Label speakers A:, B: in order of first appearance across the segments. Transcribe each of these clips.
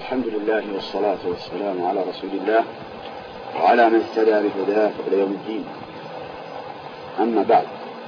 A: الحمد لله والصلاة والسلام على رسول الله وعلى من اهتدى بهداه إلى يوم الدين. أما بعد،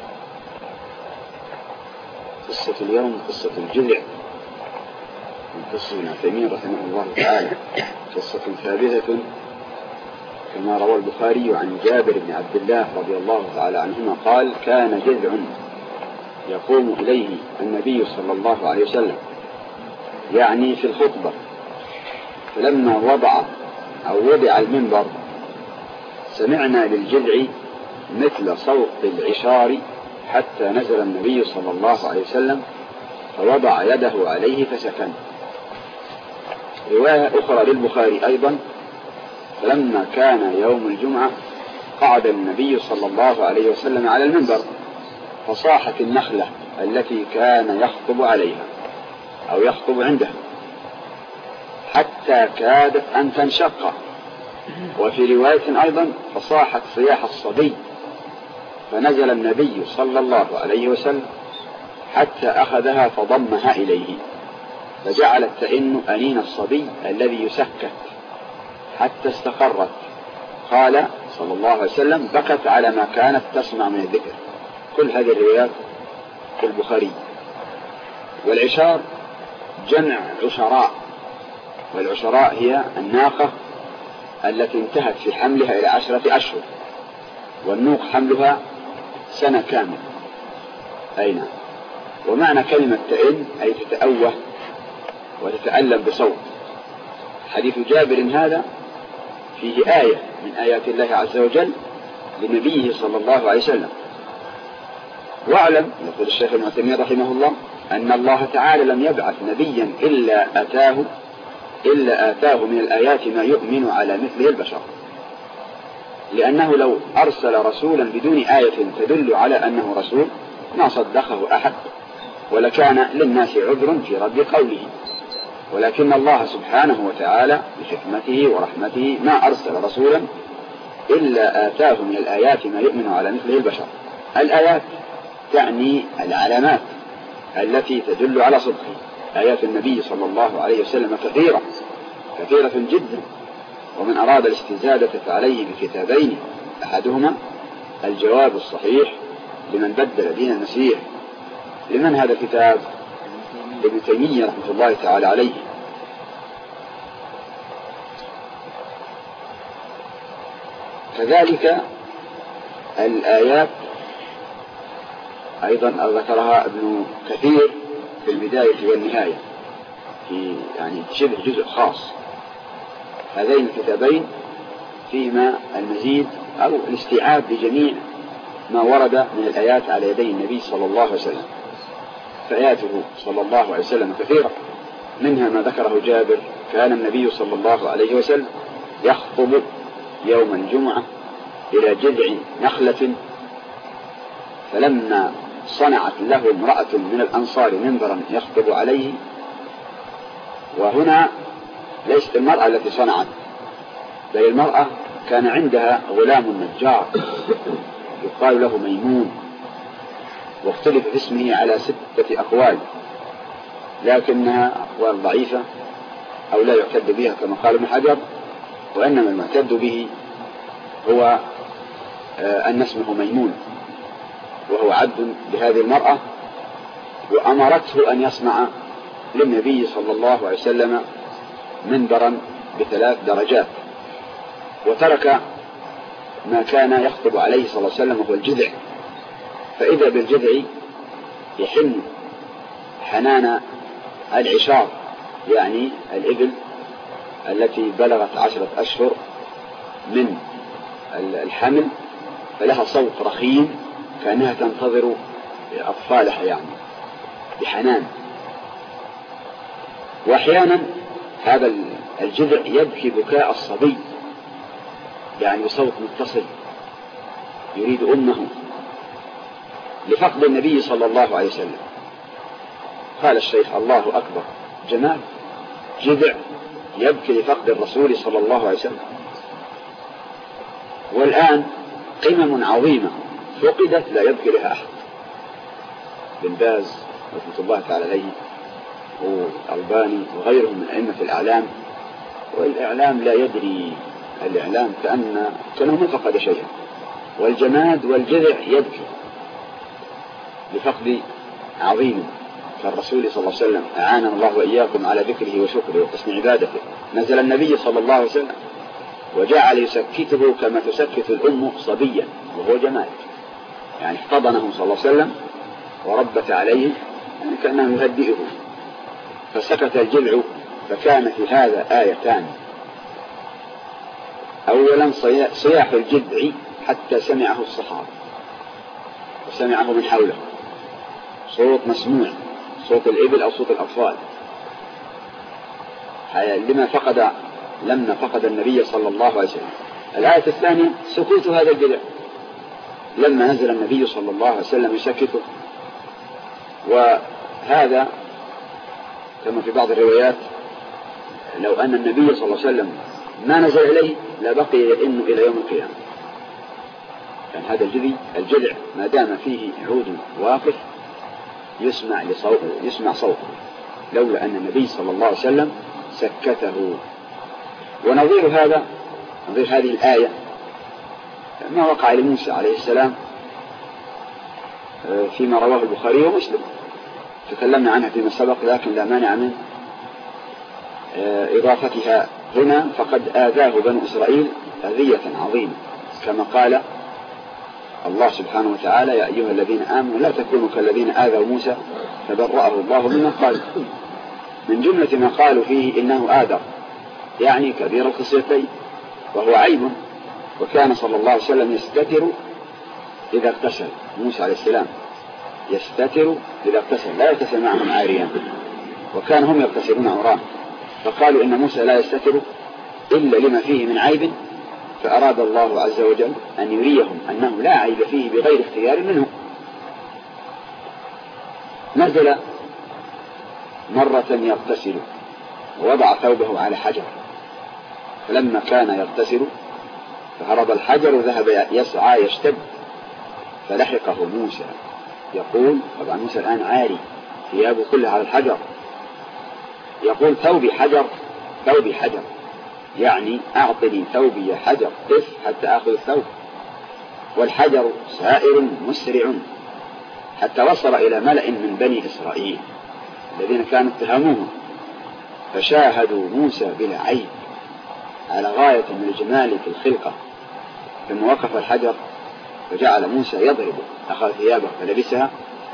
A: قصة اليوم قصة الجذع من قصة ابن عثيمين رحمه الله تعالى، قصة ثابتة كما روى البخاري عن جابر بن عبد الله رضي الله تعالى عنهما قال: كان جذع يقوم إليه النبي صلى الله عليه وسلم، يعني في الخطبة، فلما وضع المنبر سمعنا للجذع مثل صوت العشار حتى نزل النبي صلى الله عليه وسلم فوضع يده عليه فسكن. رواية أخرى للبخاري أيضا: فلما كان يوم الجمعة قعد النبي صلى الله عليه وسلم على المنبر فصاحت النخلة التي كان يخطب عليها أو يخطب عندها حتى كادت أن تنشق. وفي رواية أيضا: فصاحت صياح الصبي، فنزل النبي صلى الله عليه وسلم حتى أخذها فضمها إليه، فجعلت تئن أنين الصبي الذي يسكت حتى استقرت. قال صلى الله عليه وسلم: بكت على ما كانت تسمع من الذكر. كل هذه الروايات في البخاري. والعشار جمع عشراء، والعشراء هي الناقة التي انتهت في حملها إلى 10 أشهر، والنوق حملها سنة كاملة. أين ومعنى كلمة تئن أي تتأوه وتتألم بصوت. حديث جابر هذا فيه آية من آيات الله عز وجل لنبيه صلى الله عليه وسلم. واعلم، يقول الشيخ ابن عثيمين رحمه الله، أن الله تعالى لم يبعث نبيا إلا آتاه من الآيات ما يؤمن على مثله البشر، لأنه لو أرسل رسولا بدون آية تدل على أنه رسول ما صدقه أحد، ولكان للناس عذر في رد قوله. ولكن الله سبحانه وتعالى بحكمته ورحمته ما أرسل رسولا إلا آتاه من الآيات ما يؤمن على مثله البشر. الآيات تعني العلامات التي تدل على صدقه. آيات النبي صلى الله عليه وسلم كثيرة جدا، ومن أراد الاستزادة فعليه بكتابين: أحدهما الجواب الصحيح لمن بدل دين المسيح. لمن هذا الكتاب؟ ابن تيمية رحمة الله تعالى عليه. كذلك الآيات أيضا ذكرها ابن كثير في البداية والنهاية، في يعني شبه جزء خاص. هذين الكتابين فيهما المزيد أو الاستيعاب بجميع ما ورد من الآيات على يدي النبي صلى الله عليه وسلم. فآياته صلى الله عليه وسلم كثيرة، منها ما ذكره جابر: كان النبي صلى الله عليه وسلم يخطب يوم الجمعة إلى جذع نخلة، فلما صنعت له امرأة من الأنصار منبرا يخطب عليه. وهنا ليست المرأة التي صنعت، بل المرأة كان عندها غلام نجار يقال له ميمون، واختلف في اسمه على 6 أقوال، لكنها أقوال ضعيفة أو لا يعتد بها كما قال ابن حجر. وإنما المعتد به هو أن اسمه ميمون، وهو عبد لهذه المرأة، وأمرته أن يصنع للنبي صلى الله عليه وسلم منبرا ب3 درجات، وترك ما كان يخطب عليه صلى الله عليه وسلم وهو الجذع. فإذا بالجذع يحن حنان العشار، يعني الإبل التي بلغت 10 أشهر من الحمل، فلها صوت رخيم كأنها تنتظر أطفالها يعني بحنان. وأحيانا هذا الجذع يبكي بكاء الصبي، يعني بصوت متصل يريد أمه لفقد النبي صلى الله عليه وسلم. قال الشيخ: الله أكبر، جمال جذع يبكي لفقد الرسول صلى الله عليه وسلم. والآن قمم عظيمة فقدت لا يبكي لها أحد. بن باز رحمة الله تعالى عليه والألباني وغيرهم من أئمة الأعلام والإعلام لا يدري، الإعلام كأنه ما فقد شيئا، والجماد والجذع يبكي لفقد عظيم كالرسول صلى الله عليه وسلم. أعاننا الله وإياكم على ذكره وشكره وحسن عبادته. نزل النبي صلى الله عليه وسلم وجعل يسكته كما تسكت الأم صبيا وهو جماد، يعني احتضنه صلى الله عليه وسلم وربت عليه، يعني كأنه يهدئه، فسكت الجذع. فكان في هذا آيتان: أولا صياح الجذع حتى سمعه الصحابة وسمعه من حوله، صوت مسموع، صوت الإبل أو صوت الأطفال، لما فقد النبي صلى الله عليه وسلم. الآية الثانية سكوت هذا الجذع لما نزل النبي صلى الله عليه وسلم يسكته. وهذا كما في بعض الروايات لو أن النبي صلى الله عليه وسلم ما نزل إليه لبقي يئن إلى يوم القيامة. يعني هذا الجذع ما دام فيه عود واقف يسمع صوته، لولا أن النبي صلى الله عليه وسلم سكته. ونظير هذه الآية ما وقع لموسى عليه السلام فيما رواه البخاري ومسلم، تكلمنا عنها فيما سبق، لكن لا مانع من إضافتها هنا. فقد آذاه بنو إسرائيل أذية عظيمة، كما قال الله سبحانه وتعالى: يا أيها الذين آمنوا لا تكونوا كالذين آذوا موسى فبرأه الله مما قال. من جملة ما قالوا فيه إنه آذر، يعني كبير الخصيتين، وهو عيب. وكان صلى الله عليه وسلم يستتر إذا اغتسل، موسى عليه السلام يستتر إذا اغتسل، لا يغتسل معهم عاريا، وكان هم يغتسلون عراه. فقالوا إن موسى لا يستتر إلا لما فيه من عيب، فأراد الله عز وجل أن يريهم أنه لا عيب فيه بغير اختيار منه. نزل مرة يغتسل ووضع ثوبه على حجر، فلما كان يغتسل فهرب الحجر وذهب يسعى يشتد، فلحقه موسى يقول، طبعا موسى الآن عاري ثيابه كلها على الحجر، يقول: ثوبي حجر، ثوبي حجر، يعني أعطني ثوبي يا حجر، قف حتى آخذ الثوب. والحجر سائر مسرع حتى وصل إلى ملأ من بني إسرائيل الذين كانوا اتهموه، فشاهدوا موسى بلا عيب على غاية من الجمال في الخلقة. ثم وقف الحجر وجعل موسى يضربه، أخذ ثيابه فلبسها،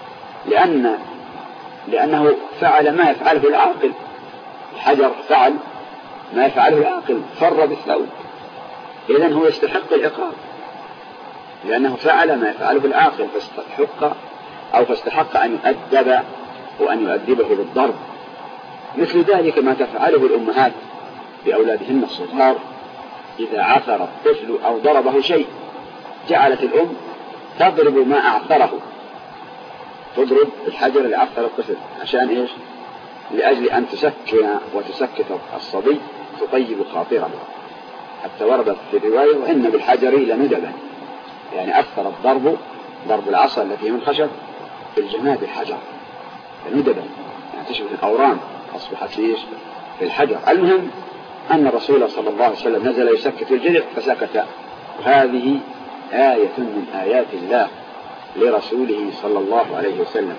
A: لأنه فعل ما يفعله العاقل. الحجر فعل ما يفعله العاقل، فر بالثوب، إذن هو يستحق العقاب لأنه فعل ما يفعله العاقل، فاستحق أن يؤدب وأن يؤدبه بالضرب. مثل ذلك ما تفعله الأمهات بأولادهن الصغار، إذا عثر الطفل أو ضربه شيء جعلت الأم تضرب ما أعثره، تضرب الحجر اللي عثر الطفل، عشان إيش؟ لأجل أن تسكن وتسكت الصبي، تطيب خاطره. حتى وردت في الرواية: وإن بالحجر لندبا، يعني أثر ضرب العصا التي من خشب في الجماد الحجر ندبا، يعني تشبه الأورام، أصبحت في الحجر. المهم أن الرسول صلى الله عليه وسلم نزل يسكت الجذع فسكت. وهذه آية من آيات الله لرسوله صلى الله عليه وسلم.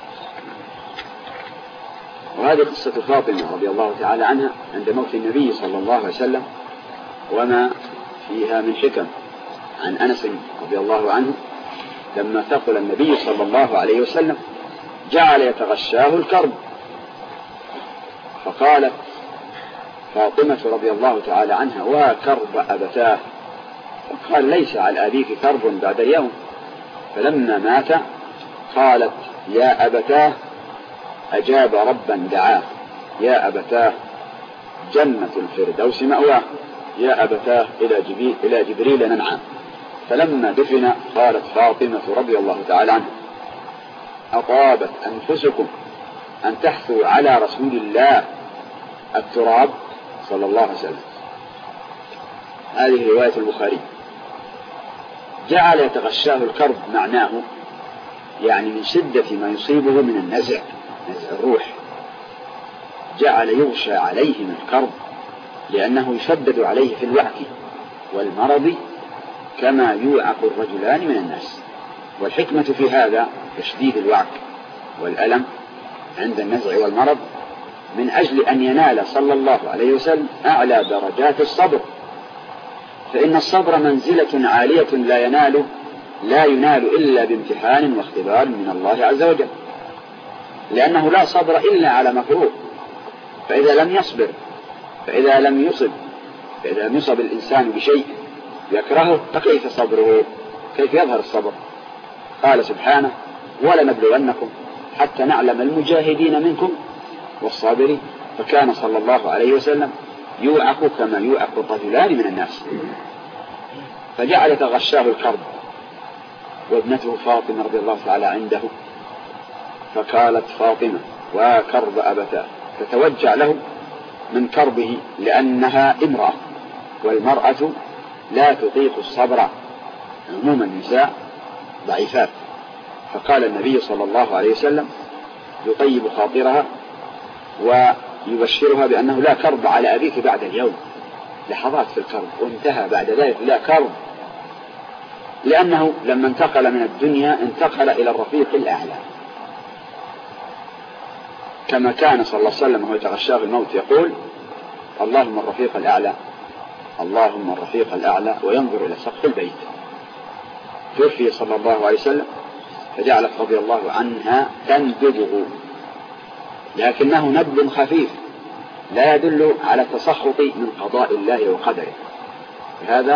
A: وهذه قصة فاطمة رضي الله تعالى عنها عند موت النبي صلى الله عليه وسلم، وما فيها من حكم. عن أنس رضي الله عنه لما ثقل النبي صلى الله عليه وسلم جعل يتغشاه الكرب، فقالت فاطمة رضي الله تعالى عنها: وكرب أبتاه. فقال: ليس على أبيك كرب بعد اليوم. فلما مات قالت: يا أبتاه، أجاب ربا دعاه، يا أبتاه جنة الفردوس مأواه، يا أبتاه إلى جبريل ننعى. فلما دفن قالت فاطمة رضي الله تعالى عنها: أطابت أنفسكم أن تحثوا على رسول الله التراب صلى الله عليه وسلم. هذه رواية البخاري. جعل يتغشاه الكرب معناه يعني من شدة ما يصيبه من النزع، نزع الروح، جعل يغشى عليه من الكرب لأنه يشدد عليه في الوعك والمرض كما يوعك الرجلان من الناس. والحكمة في هذا تشديد الوعك والألم عند النزع والمرض من أجل أن ينال صلى الله عليه وسلم أعلى درجات الصبر، فإن الصبر منزلة عالية لا ينال إلا بامتحان واختبار من الله عز وجل، لأنه لا صبر إلا على مكروه. فإذا لم يصب الإنسان بشيء يكرهه فكيف صبره؟ كيف يظهر الصبر؟ قال سبحانه: ولنبلونكم حتى نعلم المجاهدين منكم والصابرين. فكان صلى الله عليه وسلم يوعك كما يوعك الرجلان من الناس، فجعل تغشاه الكرب، وابنته فاطمة رضي الله تعالى عنده، فقالت فاطمة: وكرب أبتاه، فتوجع له من كربه لأنها امرأة، والمرأة لا تطيق الصبر، عموما النساء ضعيفات. فقال النبي صلى الله عليه وسلم يطيب خاطرها ويبشرها بأنه لا كرب على أبيك بعد اليوم، لحظات في الكرب وانتهى بعد ذلك، لا كرب، لأنه لما انتقل من الدنيا انتقل إلى الرفيق الأعلى، كما كان صلى الله عليه وسلم وهو يتغشاه الموت يقول: اللهم الرفيق الأعلى، اللهم الرفيق الأعلى، وينظر إلى سقف البيت. توفي صلى الله عليه وسلم، فجعلت رضي الله عنها تندبه، لكنه ندب خفيف لا يدل على التسخط من قضاء الله وقدره، هذا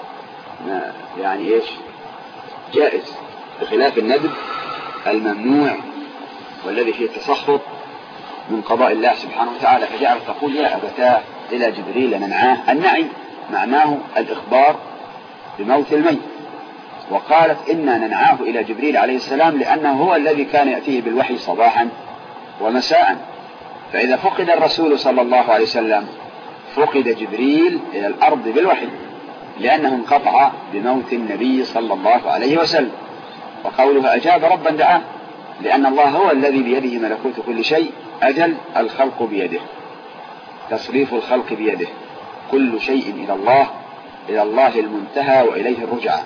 A: يعني جائز، بخلاف الندب الممنوع والذي فيه التسخط من قضاء الله سبحانه وتعالى. فجعلت تقول: يا أبتاه إلى جبريل ننعاه. النعي معناه الإخبار بموت الميت، وقالت: إنا ننعاه إلى جبريل عليه السلام لأنه هو الذي كان يأتيه بالوحي صباحا ومساء. فإذا فقد الرسول صلى الله عليه وسلم فقد جبريل إلى الأرض بالوحي، لأنه انقطع بموت النبي صلى الله عليه وسلم. وقوله أجاب ربا دعاه، لأن الله هو الذي بيده ملكوت كل شيء، أجل الخلق بيده، تصريف الخلق بيده، كل شيء إلى الله المنتهى وإليه الرجعة.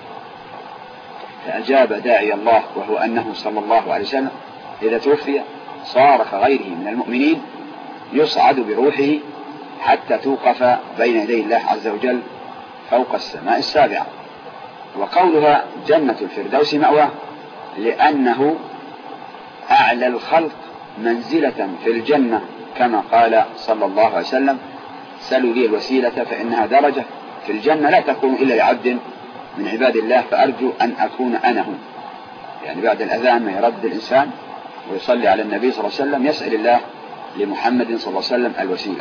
A: فأجاب داعي الله، وهو أنه صلى الله عليه وسلم إذا توفي صار كغيره من المؤمنين يصعد بروحه حتى توقف بين يدي الله عز وجل فوق السماء السابعة. وقولها جنة الفردوس مأواه، لأنه أعلى الخلق منزلة في الجنة، كما قال صلى الله عليه وسلم: سلوا لي الوسيلة فإنها درجة في الجنة لا تكون إلا لعبد من عباد الله، فأرجو أن أكون أنا هو. يعني بعد الأذان ما يرد الإنسان ويصلي على النبي صلى الله عليه وسلم يسأل الله لمحمد صلى الله عليه وسلم الوسيلة.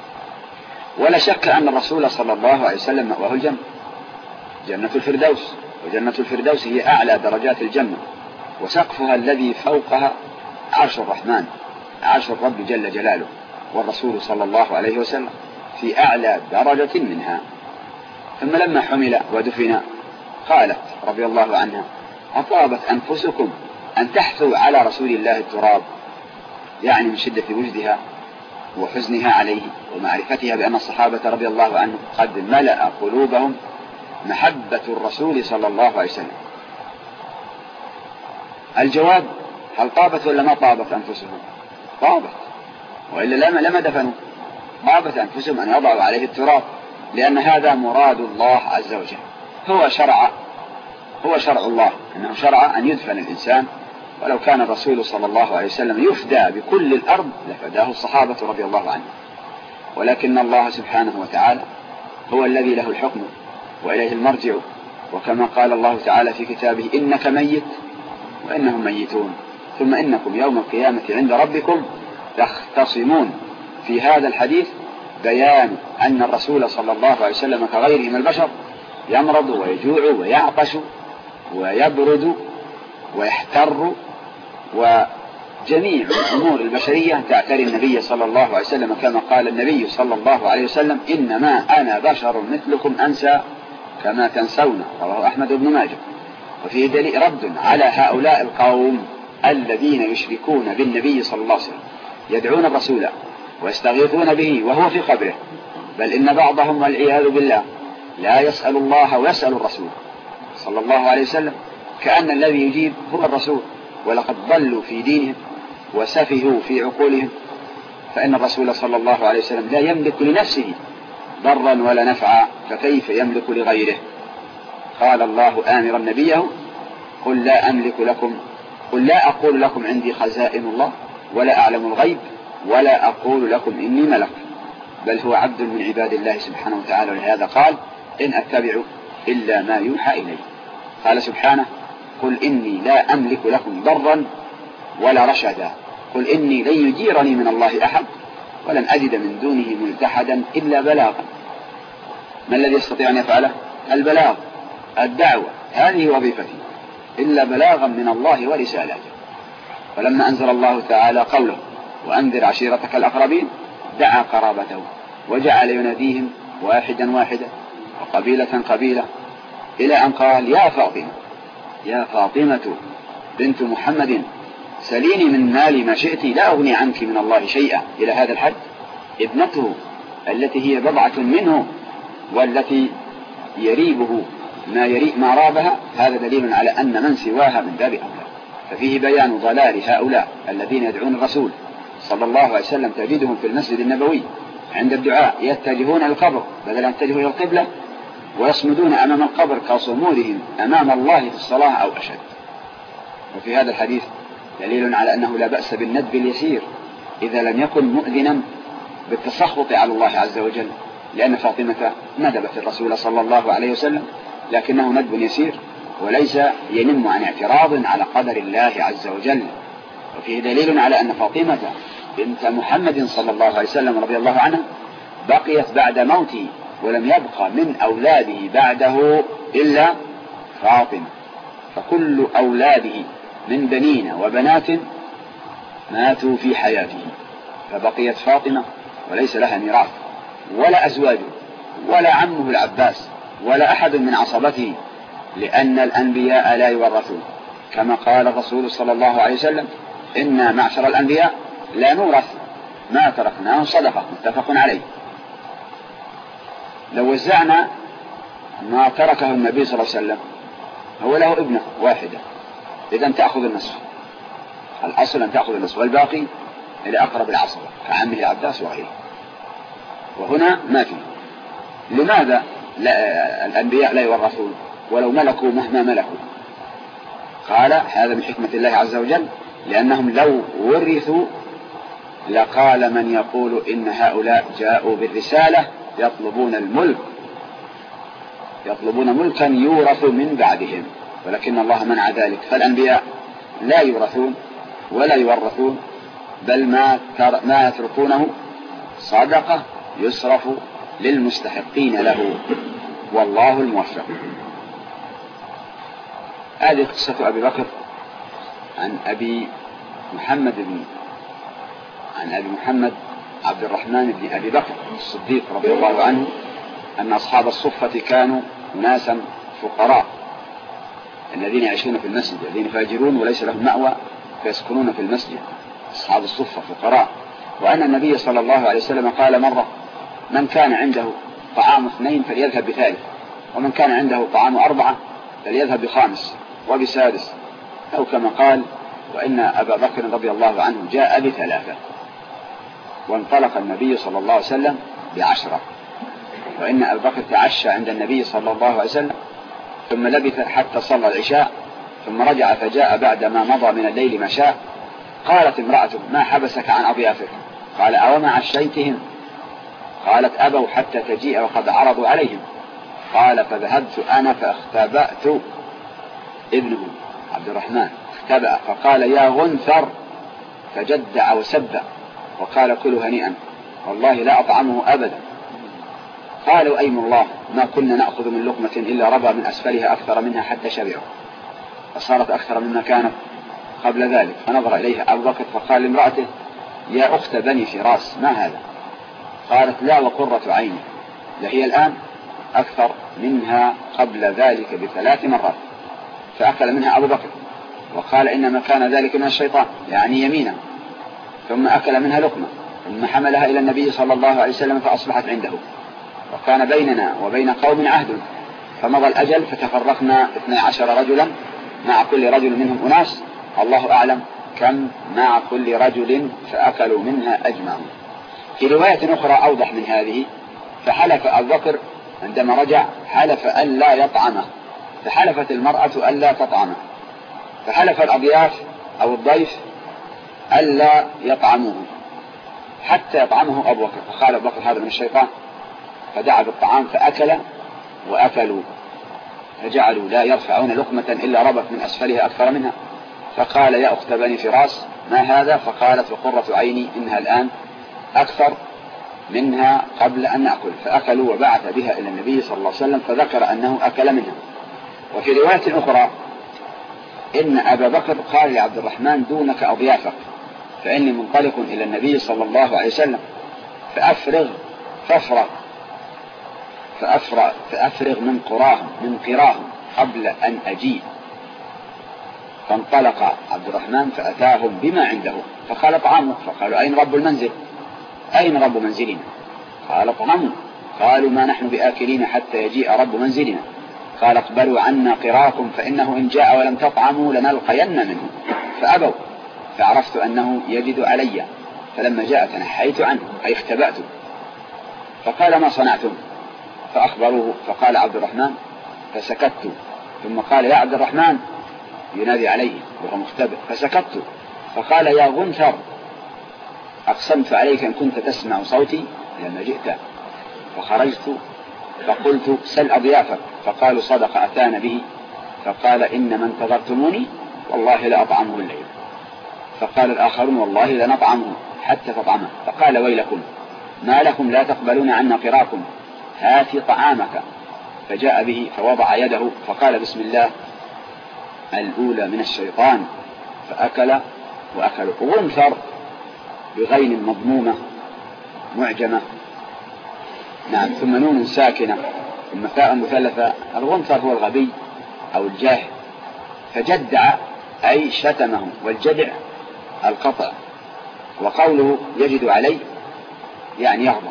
A: ولا شك أن الرسول صلى الله عليه وسلم مأواه الجنة، جنة الفردوس، وجنة الفردوس هي أعلى درجات الجنة، وسقفها الذي فوقها عرش الرحمن، عرش الرب جل جلاله، والرسول صلى الله عليه وسلم في أعلى درجة منها. ثم لما حمل ودفن قالت رضي الله عنها: أطابت أنفسكم أن تحثوا على رسول الله التراب، يعني من شدة وجدها وحزنها عليه ومعرفتها بأن الصحابة رضي الله عنهم قد ملأ قلوبهم محبة الرسول صلى الله عليه وسلم. الجواب: هل طابت ولا ما طابت أنفسهم؟ طابت، وإلا لما دفنوا. طابت أنفسهم أن يضعوا عليه التراب، لأن هذا مراد الله عز وجل، هو شرع الله، أنه شرع أن يدفن الإنسان. ولو كان الرسول صلى الله عليه وسلم يفدى بكل الأرض لفداه الصحابة رضي الله عنهم، ولكن الله سبحانه وتعالى هو الذي له الحكم وإليه المرجع. وكما قال الله تعالى في كتابه: إنك ميت وإنهم ميتون ثم إنكم يوم القيامة عند ربكم تختصمون. في هذا الحديث بيان أن الرسول صلى الله عليه وسلم كغيره من البشر يمرض ويجوع ويعطش ويبرد ويحتر، وجميع الأمور البشرية تعتري النبي صلى الله عليه وسلم، كما قال النبي صلى الله عليه وسلم: إنما أنا بشر مثلكم أنسى كما تنسون، رواه أحمد بن ماجه. وفيه دليل رد على هؤلاء القوم الذين يشركون بالنبي صلى الله عليه وسلم، يدعون الرسول ويستغيثون به وهو في قبره، بل إن بعضهم والعياذ بالله لا يسأل الله ويسأل الرسول صلى الله عليه وسلم، كأن الذي يجيب هو الرسول، ولقد ضلوا في دينهم وسفهوا في عقولهم. فإن الرسول صلى الله عليه وسلم لا يملك لنفسه ضرا ولا نفعا، فكيف يملك لغيره؟ قال الله آمرا نبيه: قل لا أقول لكم عندي خزائن الله ولا أعلم الغيب ولا أقول لكم إني ملك، بل هو عبد من عباد الله سبحانه وتعالى. ولهذا قال: إن أتبع إلا ما يوحى إلي. قال سبحانه: قل إني لا أملك لكم ضرا ولا رشدا، قل إني لن يجيرني من الله أحد ولن أجد من دونه ملتحدا إلا بلاغا. ما الذي يستطيع أن يفعله؟ البلاغ، الدعوة، هذه وظيفتي، إلا بلاغا من الله ورسالاته. ولما أنزل الله تعالى قوله: وأنذر عشيرتك الأقربين، دعا قرابته وجعل يناديهم واحدا واحدا وقبيلة قبيلة، إلى أن قال: يا فاطمة بنت محمد سليني من مالي ما شئت لا أغني عنك من الله شيئا، إلى هذا الحد. ابنته التي هي بضعة منه والتي يريبه ما رابها، هذا دليل على أن من سواها من باب أولى. ففيه بيان ضلال هؤلاء الذين يدعون الرسول صلى الله عليه وسلم. تجدهم في المسجد النبوي عند الدعاء يتجهون القبر بدل أن يتجهوا إلى القبلة، ويصمدون أمام القبر كصمودهم أمام الله في الصلاة أو أشد. وفي هذا الحديث دليل على أنه لا بأس بالندب اليسير إذا لم يكن مؤذنا بالتسخط على الله عز وجل، لأن فاطمة ندبت الرسول صلى الله عليه وسلم، لكنه ندب يسير وليس ينم عن اعتراض على قدر الله عز وجل. وفيه دليل على أن فاطمة بنت محمد صلى الله عليه وسلم رضي الله عنها بقيت بعد موته، ولم يبقى من أولاده بعده إلا فاطمة، فكل أولاده من بنين وبنات ماتوا في حياته، فبقيت فاطمة وليس لها ميراث ولا أزواجه ولا عمه العباس ولا أحد من عصبته، لأن الأنبياء لا يورثون، كما قال الرسول صلى الله عليه وسلم: إنا معشر الأنبياء لا نورث ما تركناه صدقة، متفق عليه. لو وزعنا ما تركه النبي صلى الله عليه وسلم، هو له ابنة واحدة، إذن تأخذ النصف، الأصل أن تأخذ النصف، والباقي إلى أقرب العصبة كعمه العباس وغيره. وهنا ما فيه. لماذا الأنبياء لا يورثون ولو ملكوا مهما ملكوا؟ قال: هذا من حكمة الله عز وجل، لأنهم لو ورثوا لقال من يقول إن هؤلاء جاءوا بالرسالة يطلبون ملكا يورث من بعدهم، ولكن الله منع ذلك. فالأنبياء لا يورثون ولا يورثون، بل ما يتركونه صدقة يصرف للمستحقين له، والله الموفق. هذه قصة أبي بكر عن أبي محمد عبد الرحمن بن أبي بكر الصديق رضي الله عنه، أن أصحاب الصفة كانوا ناسا فقراء الذين يعيشون في المسجد، الذين فاجرون وليس لهم مأوى فيسكنون في المسجد. أصحاب الصفة فقراء. وأن النبي صلى الله عليه وسلم قال مرة: من كان عنده طعام 2 فليذهب بثالث، ومن كان عنده طعام 4 فليذهب ب5 وب6، أو كما قال: وإن أبا بكر رضي الله عنه جاء ب3، وانطلق النبي صلى الله عليه وسلم ب10. وإن أبا بكر تعشى عند النبي صلى الله عليه وسلم، ثم لبث حتى صلى العشاء، ثم رجع فجاء بعد ما مضى من الليل ما شاء. قالت امرأته: ما حبسك عن أضيافك؟ قال: أوما عشيتهم؟ قالت: أبوا حتى تجيء وقد عرضوا عليهم. قال: فذهبت أنا فاختبأت ابنه عبد الرحمن، اختبأ فقال: يا غنثر، فجدع وسب وقال: كلوا هنيئا والله لا أطعمه أبدا. قالوا: أيم الله، ما كنا نأخذ من لقمة إلا ربى من أسفلها أكثر منها حتى شبعوا، فصارت أكثر مما كانت قبل ذلك. فنظر إليها أبو بكر فقال لامرأته: يا أخت بني فراس، ما هذا؟ قالت: لا وقرة عيني، لهي الآن أكثر منها قبل ذلك ب3 مرات. فأكل منها أبو بكر وقال: إنما كان ذلك من الشيطان، يعني يمينا. ثم أكل منها لقمة، ثم حملها إلى النبي صلى الله عليه وسلم فأصبحت عنده، وكان بيننا وبين قوم عهد، فمضى الأجل فتفرقنا 12 رجلا، مع كل رجل منهم أناس، الله أعلم كم مع كل رجل، فأكلوا منها أجمعون. في رواية أخرى أوضح من هذه، فحلف أبو بكر عندما رجع حلف ألا يطعمه، فحلفت المرأة ألا تطعمه، فحلف الأضياف أو الضيف ألا يطعموه حتى يطعمه أبو بكر، فقال أبو بكر هذا من الشيطان، فدعا بالطعام فأكل وأكلوا، فجعلوا لا يرفعون لقمة إلا ربت من أسفلها أكثر منها، فقال يا أخت بني فراس ما هذا؟ فقالت وقرة عيني إنها الآن أكثر منها قبل أن نأكل، فأكلوا وبعث بها إلى النبي صلى الله عليه وسلم فذكر أنه أكل منها. وفي رواية أخرى إن أبا بكر قال لعبد الرحمن دونك أضيافك، فإني منطلق إلى النبي صلى الله عليه وسلم فأفرغ من قراهم قبل أن أجيء. فانطلق عبد الرحمن فأتاهم بما عنده، فقال طعامه، فقالوا أين رب المنزل؟ أين رب منزلنا؟ قال طعامه. قالوا ما نحن بآكلين حتى يجيء رب منزلنا. قال اقبلوا عنا قراكم فإنه إن جاء ولم تطعموا لنلقين منه، فأبوا، فعرفت أنه يجد علي، فلما جاء تنحيت عنه أي اختبأت، فقال ما صنعتم؟ فأخبروه، فقال عبد الرحمن فسكت، ثم قال يا عبد الرحمن ينادي عليه وهو مختبئ، فسكت، فقال يا غنثر أقسمت عليك إن كنت تسمع صوتي لما جئت، فخرجت فقلت سل أضيافك، فقالوا صدق أتانا به، فقال إنما انتظرتموني والله لأطعمه الليل، فقال الآخرون والله لنطعمه حتى تطعمه، فقال ويلكم ما لكم لا تقبلون عنا قراكم، هات طعامك، فجاء به فوضع يده فقال بسم الله الأولى من الشيطان، فأكل وأكل. غنثر بغين مضمومة معجمة، نعم، ثم نون ساكنة ثم فاء مثلثة. الغنثر هو الغبي أو الجاهل، فجدع أي شتمه، والجدع القطع، وقوله يجد عليه يعني يغضب.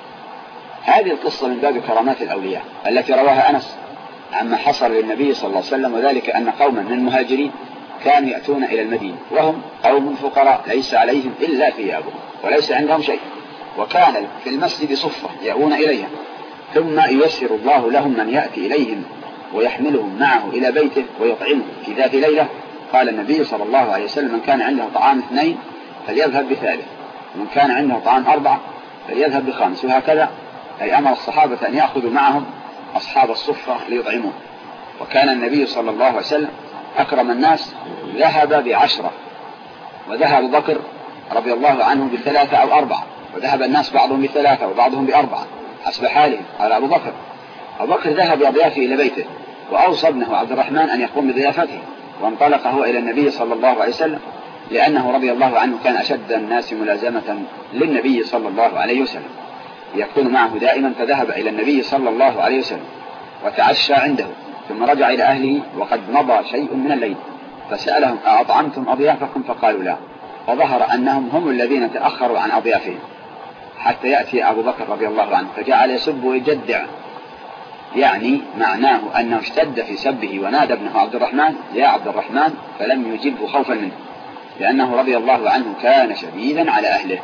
A: هذه القصة من باب كرامات الأولياء التي رواها أنس عما حصل للنبي صلى الله عليه وسلم، وذلك أن قوما من المهاجرين كانوا يأتون إلى المدينة وهم قوم فقراء ليس عليهم إلا ثيابهم وليس عندهم شيء، وكان في المسجد صفة يأوون إليها، ثم ييسر الله لهم من يأتي إليهم ويحملهم معه إلى بيته ويطعمهم في ذات ليلة. قال النبي صلى الله عليه وسلم من كان عنده طعام 2 فليذهب ب3، ومن كان عنده طعام 4 فليذهب ب5، وهكذا، أي أمر الصحابة أن يأخذوا معهم أصحاب الصفة ليطعمون. وكان النبي صلى الله عليه وسلم أكرم الناس، ذهب ب10، وذهب أبو بكر رضي الله عنه ب3 أو 4، وذهب الناس بعضهم ب3 وبعضهم ب4 حسب حالهم. قال أبو بكر ذهب بأضيافه إلى بيته، وأوصى ابنه عبد الرحمن أن يقوم بضيافته، وانطلق هو إلى النبي صلى الله عليه وسلم، لأنه رضي الله عنه كان أشد الناس ملازمة للنبي صلى الله عليه وسلم، يكون معه دائما، فذهب إلى النبي صلى الله عليه وسلم وتعشى عنده، ثم رجع إلى أهله وقد مضى شيء من الليل، فسألهم أطعمتم أضيافكم؟ فقالوا لا، فظهر أنهم هم الذين تأخروا عن أضيافهم حتى يأتي أبو بكر رضي الله عنه، فجعل يسب ويجدع، يعني معناه أنه اشتد في سبه، ونادى ابنه عبد الرحمن يا عبد الرحمن، فلم يجبه خوفا منه، لأنه رضي الله عنه كان شديدا على أهله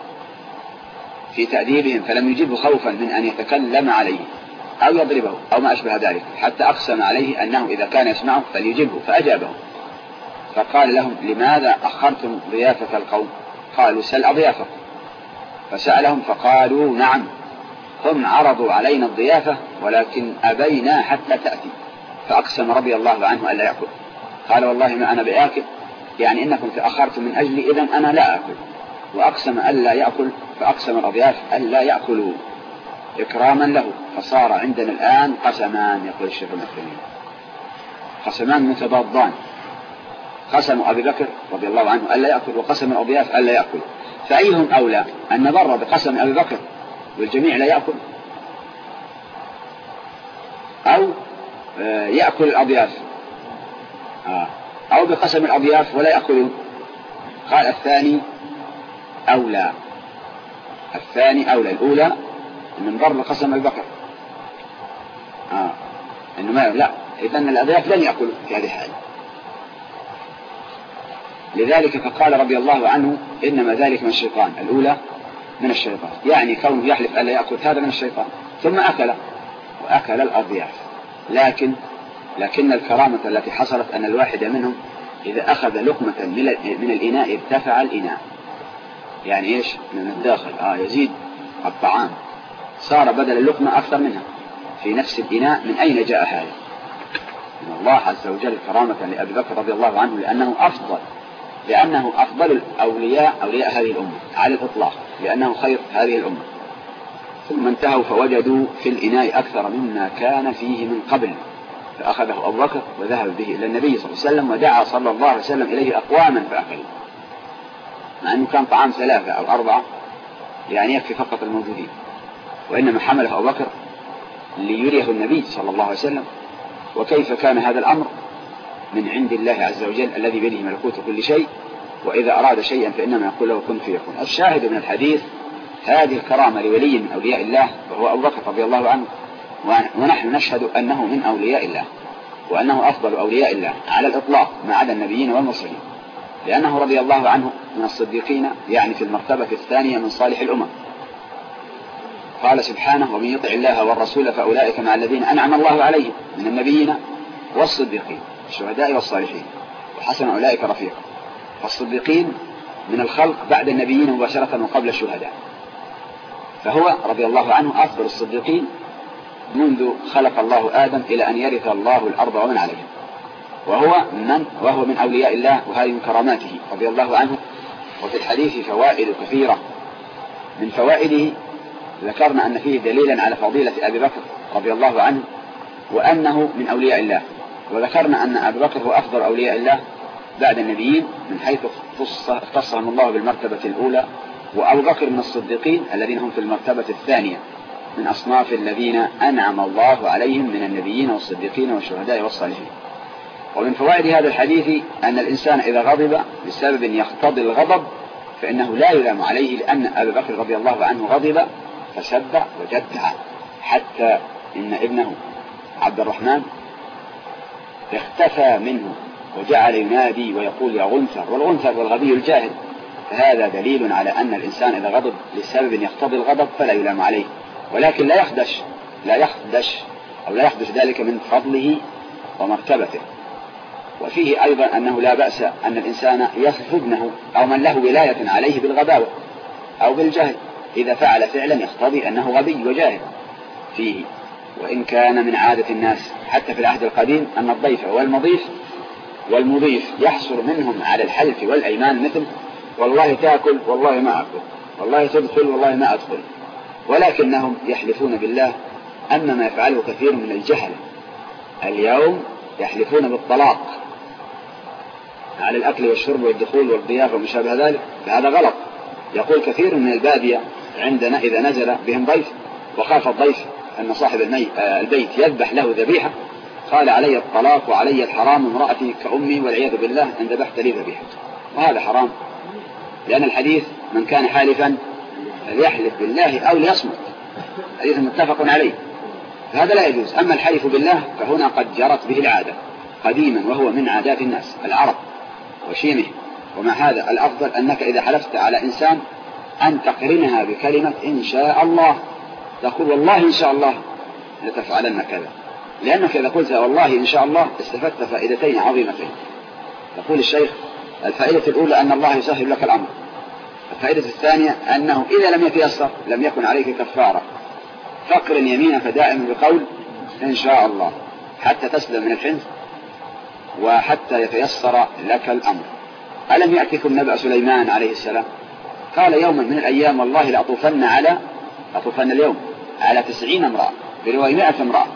A: في تأديبهم، فلم يجبه خوفا من أن يتكلم عليه أو يضربه أو ما أشبه ذلك، حتى أقسم عليه أنه إذا كان يسمعه فليجبه، فأجابه. فقال لهم لماذا أخرتم ضيافة القوم؟ قالوا سل أضيافك، فسألهم فقالوا نعم، هم عرضوا علينا الضيافة ولكن أبينا حتى تأتي، فأقسم رضي الله عنه ألا يأكل. قال والله ما أنا بآكل، يعني إنكم تأخرتم من أجلي، إذن أنا لا أكل، وأقسم ألا يأكل، فأقسم الأضياف ألا يأكلوا إكراما له، فصار عندنا الآن قسمان، يقول الشيخ المكرمي، قسمان متضادان، قسم أبي بكر رضي الله عنه ألا يأكل، وقسم الأضياف ألا يأكل، فأيهم أولى أن نضر بقسم أبي بكر والجميع لا يأكل، أو يأكل الأضياف، أو بقسم الأضياف ولا يأكلون؟ قال الثاني أولى، الأولى أن نضر بقسم أبي بكر إنه ما لا، إذن الأضياف لن يأكلوا في هذه الحالة. لذلك فقال رضي الله عنه إنما ذلك من الشيطان، الأولى من الشيطان، يعني كونه يحلف ألا يأكل هذا من الشيطان، ثم أكل وأكل الأضياف. لكن الكرامة التي حصلت أن الواحد منهم إذا أخذ لقمة من الإناء ارتفع الإناء، يعني إيش؟ من الداخل يزيد الطعام، صار بدل اللقمة أكثر منها في نفس الإناء. من أين جاء هذا؟ من الله عز وجل كرامة لأبي بكر رضي الله عنه، لأنه أفضل أولياء هذه الأمة على الإطلاق، لأنه خير هذه الأمة. ثم انتهوا فوجدوا في الإناء أكثر مما كان فيه من قبل، فأخذه أبو بكر وذهب به إلى النبي صلى الله عليه وسلم، ودعا صلى الله عليه وسلم إليه أقواما فأكلوا، مع أنه كان طعام 3 أو 4 يعني يكفي فقط الموجودين، وإنما حمله أبو بكر ليريه النبي صلى الله عليه وسلم. وكيف كان هذا الأمر؟ من عند الله عز وجل الذي بيده ملكوت كل شيء، وإذا أراد شيئا فإنما يقول له كن فيكون. الشاهد من الحديث هذه الكرامة لولي من أولياء الله وهو أبو بكر رضي الله عنه، ونحن نشهد أنه من أولياء الله، وأنه أفضل أولياء الله على الإطلاق ما عدا النبيين والمرسلين، لأنه رضي الله عنه من الصديقين، يعني في المرتبة الثانية من صالح الأمم. قال سبحانه ومن يطع الله والرسول فأولئك مع الذين أنعم الله عليهم من النبيين والصديقين الشهداء والصالحين وحسن أولئك رفيقا. فالصديقين من الخلق بعد النبيين مباشرة وقبل الشهداء، فهو رضي الله عنه أفضل الصديقين منذ خلق الله آدم إلى أن يرث الله الأرض ومن عليها، وهو من أولياء الله، وهذه من كراماته رضي الله عنه. وفي الحديث فوائد كثيرة، من فوائده ذكرنا أن فيه دليلا على فضيلة أبي بكر رضي الله عنه وأنه من أولياء الله، وذكرنا أن أبي بكر هو أفضل أولياء الله بعد النبيين من حيث اختصهم الله بالمرتبة الأولى، وأبو بكر من الصديقين الذين هم في المرتبة الثانية من أصناف الذين أنعم الله عليهم من النبيين والصديقين والشهداء والصالحين. ومن فوائد هذا الحديث أن الإنسان إذا غضب بسبب يقتضي الغضب فإنه لا يلام عليه، لأن أبي بكر رضي الله عنه غضب فسب وجدع، حتى إن ابنه عبد الرحمن اختفى منه وجعل ينادي ويقول يا غنثر، والغنثر والغبي الجاهل. فهذا دليل على أن الإنسان إذا غضب لسبب يقتضي الغضب فلا يلام عليه، ولكن لا يخدش ذلك من فضله ومرتبته. وفيه أيضا أنه لا بأس أن الإنسان يصف ابنه أو من له ولاية عليه بالغباوة أو بالجهل إذا فعل فعلا يقتضي أنه غبي وجاهل فيه. وإن كان من عادة الناس حتى في العهد القديم أن الضيف والمضيف يحصل منهم على الحلف والأيمان، مثل والله تأكل والله ما أكل، والله تدخل والله ما أدخل، ولكنهم يحلفون بالله. أما ما يفعله كثير من الجهل اليوم يحلفون بالطلاق على الأكل والشرب والدخول والضيافة وما شابه ذلك، فهذا غلط. يقول كثير من البادية عندنا إذا نزل بهم ضيف وخاف الضيف أن صاحب البيت يذبح له ذبيحة قال علي الطلاق وعلي الحرام، امرأتي كأمي والعياذ بالله إن ذبحت لي ذبيحة، وهذا حرام، لأن الحديث من كان حالفا فليحلف بالله أو ليصمت، حديث متفق عليه، فهذا لا يجوز. أما الحلف بالله فهنا قد جرت به العادة قديما، وهو من عادات الناس العرب وشيمه. ومع هذا الأفضل أنك إذا حلفت على إنسان أن تقرنها بكلمة إن شاء الله، تقول والله إن شاء الله لتفعلن كذا، لأنك إذا قلت والله إن شاء الله استفدت فائدتين عظيمتين. يقول الشيخ الفائدة الأولى أن الله يسهل لك الأمر، الفائدة الثانية أنه إذا لم يتيسر لم يكن عليك كفارة، فاقرن يمينك دائما بقول إن شاء الله حتى تسلم من الحنث وحتى يتيسر لك الأمر. ألم يأتكم نبأ سليمان عليه السلام؟ قال يوما من الأيام والله لأطوفن اليوم على 90 امرأة، برواية 100 امرأة،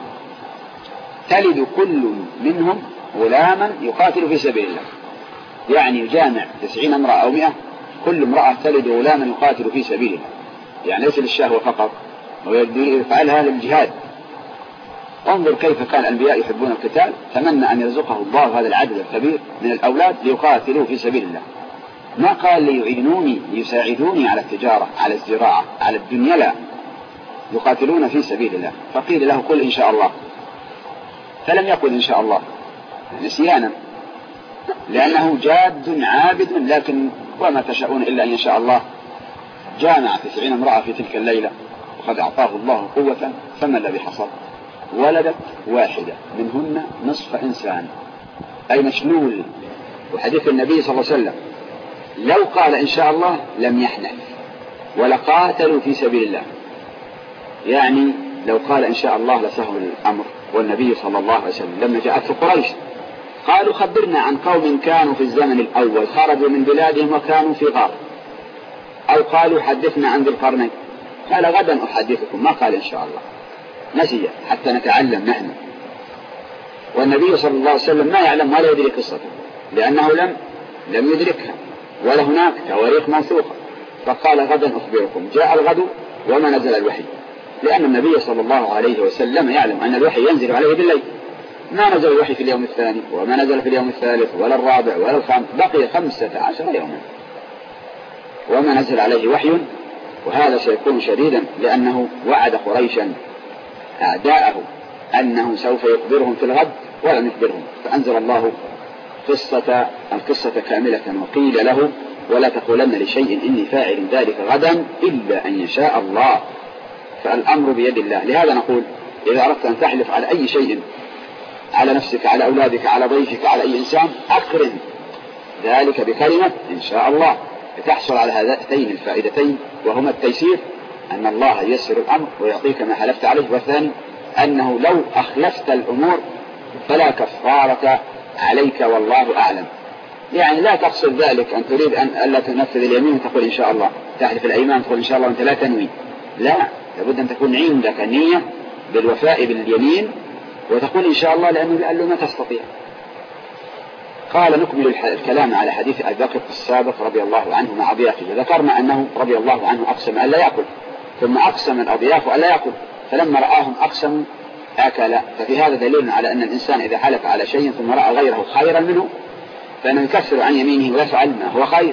A: تلد كل منهم غلاما يقاتل في سبيل الله، يعني يجامع 90 امرأة أو 100، كل امرأة تلد غلاما يقاتل في سبيل الله، يعني ليس للشهوة فقط، ويفعلها للجهاد. انظر كيف كان الأنبياء يحبون القتال، تمنى أن يرزقه الله هذا العدد الكبير من الأولاد ليقاتلوا في سبيل الله، ما قال ليعينوني ليساعدوني على التجارة على الزراعة على الدنيا، لا، يقاتلون في سبيل الله. فقيل له قل إن شاء الله، فلم يقل إن شاء الله نسيانا، لأنه جاد عابد، لكن وما تشاءون إلا أن يشاء الله. جامع 90 امرأة في تلك الليلة وقد أعطاه الله قوة، فما الذي حصل؟ ولدت واحدة منهن نصف إنسان، أي مشلول. وحديث النبي صلى الله عليه وسلم لو قال إن شاء الله لم يحنث ولقاتلوا في سبيل الله، يعني لو قال إن شاء الله لسهل الأمر. والنبي صلى الله عليه وسلم لما جاءته قريش قالوا خبرنا عن قوم كانوا في الزمن الأول خرجوا من بلادهم وكانوا في غار، أو قالوا حدثنا عن ذي القرنين، قال غدا أحدثكم، ما قال إن شاء الله، نسي حتى نتعلم نحن. والنبي صلى الله عليه وسلم ما يعلم ولا يدري قصته، لأنه لم يدركها، ولا هناك تواريخ موثوقة، فقال غدا أخبركم. جاء الغد وما نزل الوحي، لأن النبي صلى الله عليه وسلم يعلم أن الوحي ينزل عليه بالليل. ما نزل الوحي في اليوم الثاني، وما نزل في اليوم الثالث ولا الرابع ولا الخامس، بقي 15 يوما وما نزل عليه وحي. وهذا سيكون شديدا، لأنه وعد قريشا أعداءه أنه سوف يخبرهم في الغد ولم يخبرهم، فأنزل الله القصة كاملة، وقيل له ولا تقولن لشيء إني فاعل ذلك غدا إلا أن يشاء الله. فالأمر بيد الله. لهذا نقول إذا أردت أن تحلف على أي شيء، على نفسك، على أولادك، على ضيفك، على أي إنسان، أقرن ذلك بكلمة إن شاء الله، لتحصل على هاتين الفائدتين، وهما التيسير، أن الله ييسر الأمر ويعطيك ما حلفت عليه، والثاني أنه لو أخلفت الأمور فلا كفارة عليك والله أعلم. يعني لا تقصد ذلك أن تريد ألا تنفذ اليمين وتقول إن شاء الله، تحلف الأيمان تقول إن شاء الله وأنت لا تنوي، لا، لابد أن تكون عندك نية بالوفاء باليمين وتقول إن شاء الله، لأنه قال له ما تستطيع. قال نكمل الكلام على حديث أبي بكر السابق رضي الله عنه مع أضيافه. ذكرنا أنه رضي الله عنه أقسم أن لا يأكل، ثم أقسم الأضياف أن لا يأكل، فلما رآهم أقسموا أكل. ففي هذا دليل على أن الإنسان إذا حلف على شيء ثم رأى غيره خيرا منه فإنه يكفر عن يمينه ويفعل ما هو خير.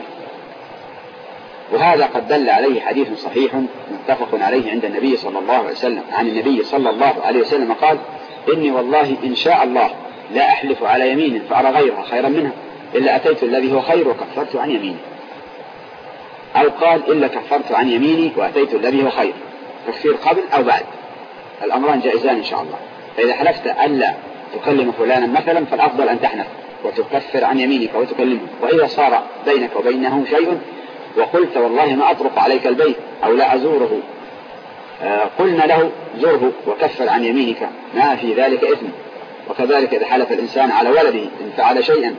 A: وهذا قد دل عليه حديث صحيح متفق عليه عند النبي صلى الله عليه وسلم، عن النبي صلى الله عليه وسلم قال إني والله إن شاء الله لا أحلف على يمين فأرى غيرها خيرا منها إلا أتيت الذي هو خير وكفرت عن يميني، أو قال إلا كفرت عن يميني وأتيت الذي هو خير، تكفير قبل أو بعد، الأمران جائزان إن شاء الله. فإذا حلفت ألا تكلم فلانا مثلا فالأفضل أن تحنث وتكفر عن يمينك وتكلمه. وإذا صار بينك وبينه شيء وقلت والله ما أطرق عليك البيت أو لا أزوره، قلنا له زره وكفر عن يمينك، ما في ذلك إثم. وكذلك إذا حلف الإنسان على ولده إن فعل شيئا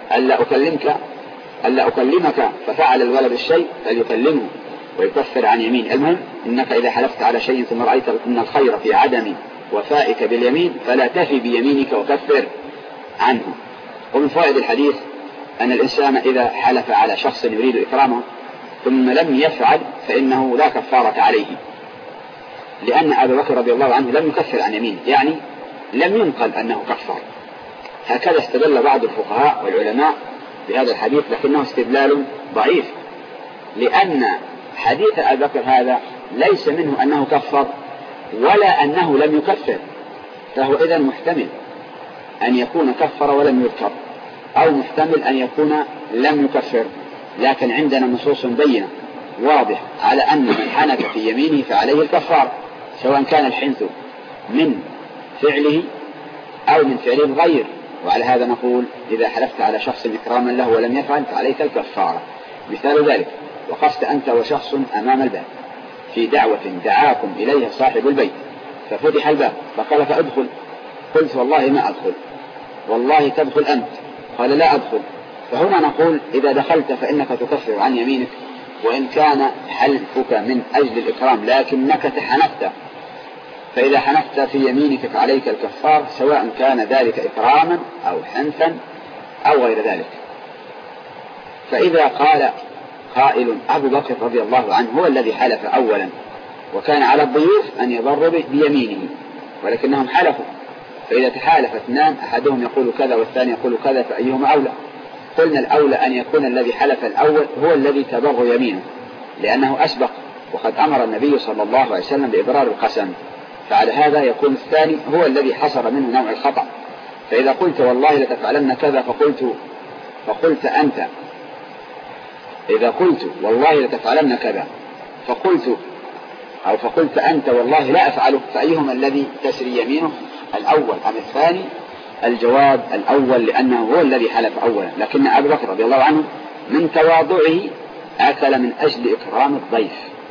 A: ألا أكلمك ففعل الولد الشيء فليكلمه ويكفر عن يمين. المهم إنك إذا حلفت على شيء ثم رأيت أن الخير في عدم وفائك باليمين فلا تفي بيمينك وكفر عنه. ومن فوائد الحديث أن الإنسان إذا حلف على شخص يريد إكرامه ثم لم يفعل فإنه لا كفارة عليه، لأن أبي بكر رضي الله عنه لم يكفر عن يمينه، يعني لم ينقل أنه كفر. هكذا استدل بعض الفقهاء والعلماء بهذا الحديث، لكنه استدلال ضعيف، لأن حديث أبي بكر هذا ليس منه أنه كفر ولا أنه لم يكفر، فهو إذن محتمل أن يكون كفر ولم يذكر، أو محتمل أن يكون لم يكفر. لكن عندنا نصوص بينة واضح على أن من حنث في يمينه فعليه الكفار، سواء كان الحنث من فعله أو من فعل الغير. وعلى هذا نقول إذا حلفت على شخص إكراما له ولم يفعل فعليك الكفارة. مثال ذلك: وقفت أنت وشخص أمام الباب في دعوة دعاكم إليها صاحب البيت، ففتح الباب فقال فأدخل، قلت والله ما أدخل، والله تدخل أنت، قال لا أدخل، فهنا نقول إذا دخلت فإنك تكفر عن يمينك، وإن كان حلفك من أجل الإكرام لكنك تحنثت، فإذا حنثت في يمينك فعليك الكفار، سواء كان ذلك إكراما أو حنثا أو غير ذلك. فإذا قال قائل أبو بكر رضي الله عنه هو الذي حلف أولا، وكان على الضيوف أن يضروا بيمينه، ولكنهم حلفوا، فإذا تحالف اثنان أحدهم يقول كذا والثاني يقول كذا فأيهما أولى؟ قلنا الأولى أن يكون الذي حلف الأول هو الذي تبر يمينه، لأنه أسبق، وقد أمر النبي صلى الله عليه وسلم بإبرار القسم، فعلى هذا يكون الثاني هو الذي حصل منه نوع الخطأ. فإذا قلت والله لتفعلن كذا فقلت أنت، إذا قلت والله لتفعلن كذا فقلت أنت والله لا أفعله، فأيهما الذي تسري يمينه، الأول أم الثاني؟ الجواب الأول، لأنه هو الذي حلف أولا. لكن أبو بكر رضي الله عنه من تواضعه أكل من أجل إكرام الضيف.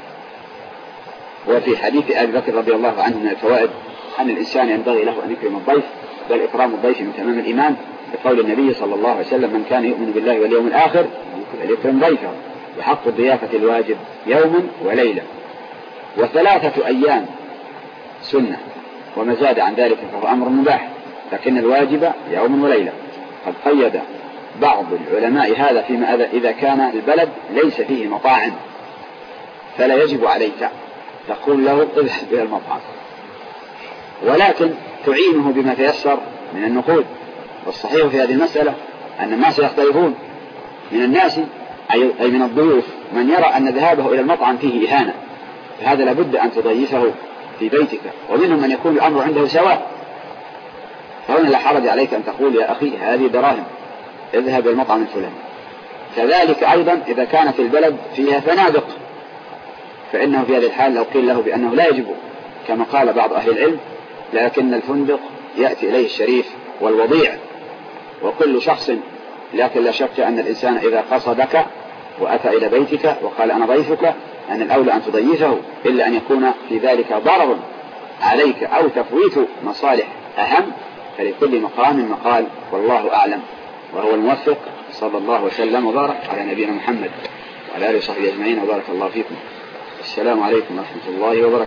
A: وفي حديث أبي بكر رضي الله عنه من الفوائد أن الإنسان ينبغي له أن يكرم الضيف، بل إكرام الضيف من تمام الإيمان، بقول النبي صلى الله عليه وسلم: من كان يؤمن بالله واليوم الآخر فليكرم ضيفه، وحق الضيافة الواجب يوم وليلة، و3 أيام سنة، وما زاد عن ذلك فهو أمر مباح، لكن الواجب يوم وليلة. قد قيد بعض العلماء هذا فيما إذا كان البلد ليس فيه مطاعم فلا يجب عليك تقول له اذهب إلى المطعم، ولكن تعينه بما تيسر من النقود. والصحيح في هذه المسألة أن الناس يختلفون، من الناس أي من الضيوف من يرى أن ذهابه إلى المطعم فيه إهانة، فهذا لابد أن تضيفه في بيتك، ومنهم من يكون الأمر عنده سواء، فهنا لا حرج عليك أن تقول يا أخي هذه دراهم اذهب إلى المطعم الفلاني. كذلك أيضا إذا كانت البلد فيها فنادق، فإنه في هذه الحال لو قيل له بأنه لا يجب كما قال بعض أهل العلم، لكن الفندق يأتي إليه الشريف والوضيع وكل شخص، لكن لا شك أن الإنسان إذا قصدك وأتى إلى بيتك وقال أنا ضيفك أن الأولى أن تضيفه، إلا أن يكون في ذلك ضرر عليك أو تفويت مصالح أهم، فلكل مقام مقال، والله أعلم وهو الموفق. صلى الله وسلم وبارك على نبينا محمد وعلى آله وصحبه أجمعين، وبارك الله فيكم. السلام عليكم ورحمة الله وبركاته.